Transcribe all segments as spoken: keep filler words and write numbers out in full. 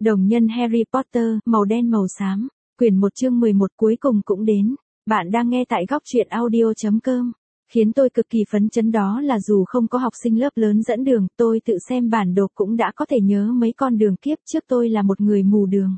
Đồng nhân Harry Potter, màu đen màu xám, quyển một chương mười một cuối cùng cũng đến. Bạn đang nghe tại góc truyện audio chấm com. Khiến tôi cực kỳ phấn chấn đó là dù không có học sinh lớp lớn dẫn đường, tôi tự xem bản đồ cũng đã có thể nhớ mấy con đường kiếp trước tôi là một người mù đường.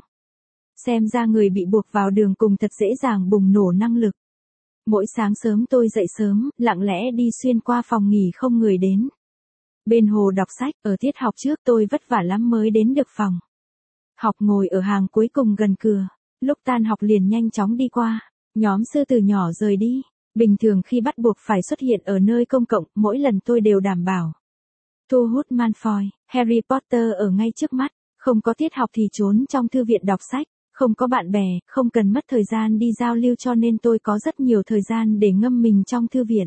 Xem ra người bị buộc vào đường cùng thật dễ dàng bùng nổ năng lực. Mỗi sáng sớm tôi dậy sớm, lặng lẽ đi xuyên qua phòng nghỉ không người đến. Bên hồ đọc sách, ở tiết học trước tôi vất vả lắm mới đến được phòng học, ngồi ở hàng cuối cùng gần cửa. Lúc tan học liền nhanh chóng đi qua. Nhóm sư từ nhỏ rời đi. Bình thường khi bắt buộc phải xuất hiện ở nơi công cộng, mỗi lần tôi đều đảm bảo thu hút Malfoy, Harry Potter ở ngay trước mắt. Không có tiết học thì trốn trong thư viện đọc sách. Không có bạn bè, không cần mất thời gian đi giao lưu cho nên tôi có rất nhiều thời gian để ngâm mình trong thư viện.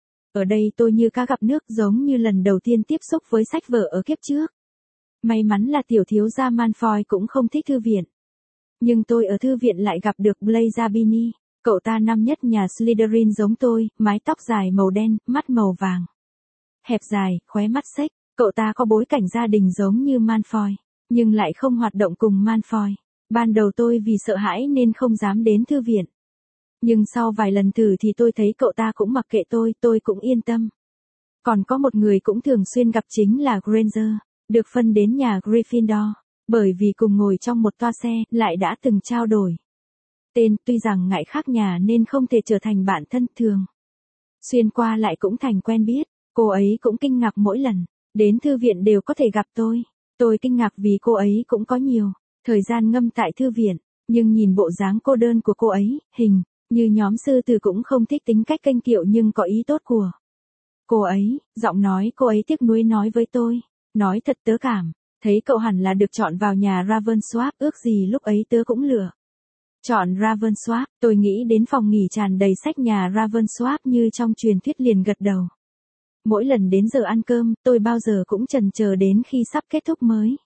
Ở đây tôi như cá gặp nước, giống như lần đầu tiên tiếp xúc với sách vở ở kiếp trước. May mắn là tiểu thiếu gia Malfoy cũng không thích thư viện. Nhưng tôi ở thư viện lại gặp được Blaise Zabini. Cậu ta năm nhất nhà Slytherin giống tôi, mái tóc dài màu đen, mắt màu vàng. Hẹp dài, khóe mắt xếch. Cậu ta có bối cảnh gia đình giống như Malfoy, nhưng lại không hoạt động cùng Malfoy. Ban đầu tôi vì sợ hãi nên không dám đến thư viện. Nhưng sau vài lần thử thì tôi thấy cậu ta cũng mặc kệ tôi, tôi cũng yên tâm. Còn có một người cũng thường xuyên gặp chính là Granger, được phân đến nhà Gryffindor, bởi vì cùng ngồi trong một toa xe, lại đã từng trao đổi tên, tuy rằng ngại khác nhà nên không thể trở thành bạn thân thường. Xuyên qua lại cũng thành quen biết, cô ấy cũng kinh ngạc mỗi lần đến thư viện đều có thể gặp tôi. Tôi kinh ngạc vì cô ấy cũng có nhiều thời gian ngâm tại thư viện, nhưng nhìn bộ dáng cô đơn của cô ấy, hình như nhóm sư tử cũng không thích tính cách kênh kiệu nhưng có ý tốt của cô ấy. Giọng nói cô ấy tiếc nuối nói với tôi, nói thật tớ cảm thấy cậu hẳn là được chọn vào nhà Ravensworth, ước gì lúc ấy tớ cũng lựa chọn Ravensworth. Tôi nghĩ đến phòng nghỉ tràn đầy sách nhà Ravensworth như trong truyền thuyết liền gật đầu. Mỗi lần đến giờ ăn cơm, tôi bao giờ cũng chần chờ đến khi sắp kết thúc mới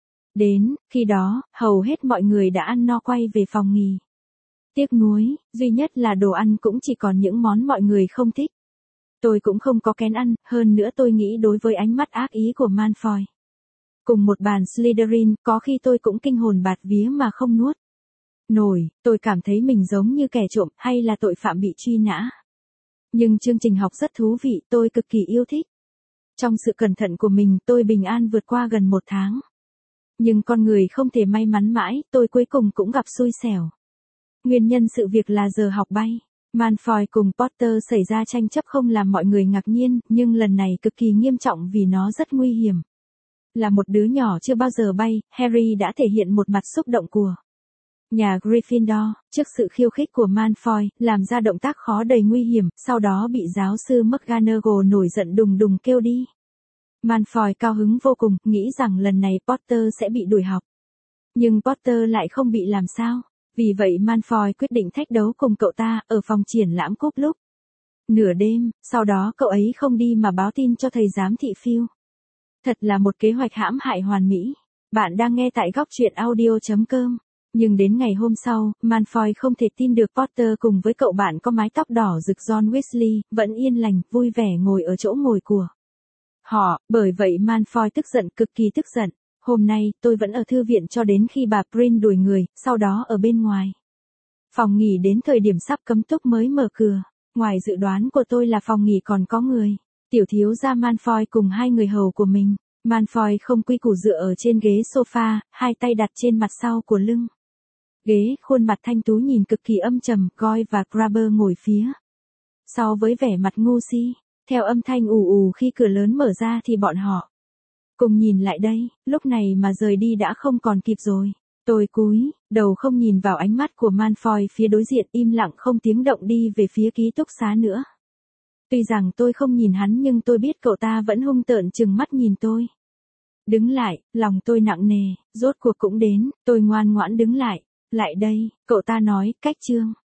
đến, khi đó, hầu hết mọi người đã ăn no quay về phòng nghỉ. Tiếc nuối, duy nhất là đồ ăn cũng chỉ còn những món mọi người không thích. Tôi cũng không có kén ăn, hơn nữa tôi nghĩ đối với ánh mắt ác ý của Malfoy. Cùng một bàn Slytherin, có khi tôi cũng kinh hồn bạt vía mà không nuốt nổi, tôi cảm thấy mình giống như kẻ trộm hay là tội phạm bị truy nã. Nhưng chương trình học rất thú vị, tôi cực kỳ yêu thích. Trong sự cẩn thận của mình, tôi bình an vượt qua gần một tháng. Nhưng con người không thể may mắn mãi, tôi cuối cùng cũng gặp xui xẻo. Nguyên nhân sự việc là giờ học bay. Malfoy cùng Potter xảy ra tranh chấp không làm mọi người ngạc nhiên, nhưng lần này cực kỳ nghiêm trọng vì nó rất nguy hiểm. Là một đứa nhỏ chưa bao giờ bay, Harry đã thể hiện một mặt xúc động của nhà Gryffindor, trước sự khiêu khích của Malfoy, làm ra động tác khó đầy nguy hiểm, sau đó bị giáo sư McGonagall nổi giận đùng đùng kêu đi. Malfoy cao hứng vô cùng, nghĩ rằng lần này Potter sẽ bị đuổi học. Nhưng Potter lại không bị làm sao. Vì vậy Malfoy quyết định thách đấu cùng cậu ta, ở phòng triển lãm cúp lúc nửa đêm, sau đó cậu ấy không đi mà báo tin cho thầy giám thị Phil. Thật là một kế hoạch hãm hại hoàn mỹ. Bạn đang nghe tại góc truyện audio chấm com. Nhưng đến ngày hôm sau, Malfoy không thể tin được Potter cùng với cậu bạn có mái tóc đỏ rực John Weasley, vẫn yên lành, vui vẻ ngồi ở chỗ ngồi của họ, bởi vậy Malfoy tức giận, cực kỳ tức giận. Hôm nay, tôi vẫn ở thư viện cho đến khi bà Prin đuổi người, sau đó ở bên ngoài phòng nghỉ đến thời điểm sắp cấm túc mới mở cửa. Ngoài dự đoán của tôi là phòng nghỉ còn có người. Tiểu thiếu gia Malfoy cùng hai người hầu của mình. Malfoy không quy củ dựa ở trên ghế sofa, hai tay đặt trên mặt sau của lưng ghế, khuôn mặt thanh tú nhìn cực kỳ âm trầm. Goyle và Crabbe ngồi phía sau với vẻ mặt ngu si. Theo âm thanh ù ù khi cửa lớn mở ra thì bọn họ cùng nhìn lại đây, lúc này mà rời đi đã không còn kịp rồi. Tôi cúi đầu không nhìn vào ánh mắt của Malfoy phía đối diện, im lặng không tiếng động đi về phía ký túc xá nữa. Tuy rằng tôi không nhìn hắn nhưng tôi biết cậu ta vẫn hung tợn trừng mắt nhìn tôi. Đứng lại, lòng tôi nặng nề, rốt cuộc cũng đến, tôi ngoan ngoãn đứng lại. Lại đây, cậu ta nói, cách chương.